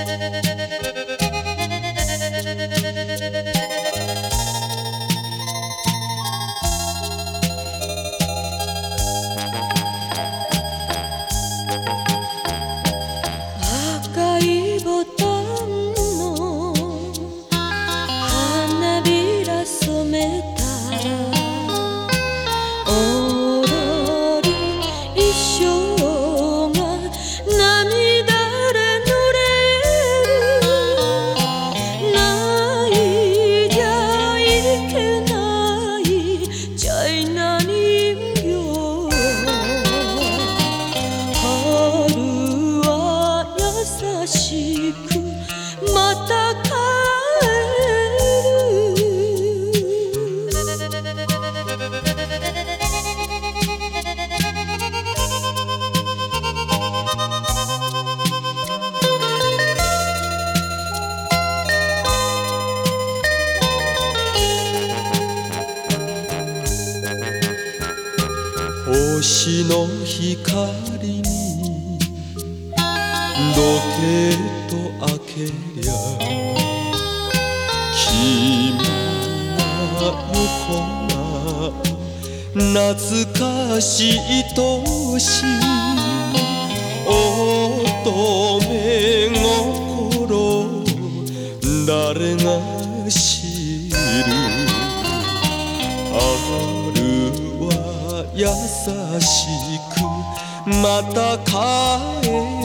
赤いボタンの花びら染めた踊る衣装が涙で濡れる。泣いちゃいけないチャイナ人形。春は優しくまた帰る。星の光に時計と開けりゃ君が横な懐かしい年乙女心誰が知る。春は優しくまた帰る。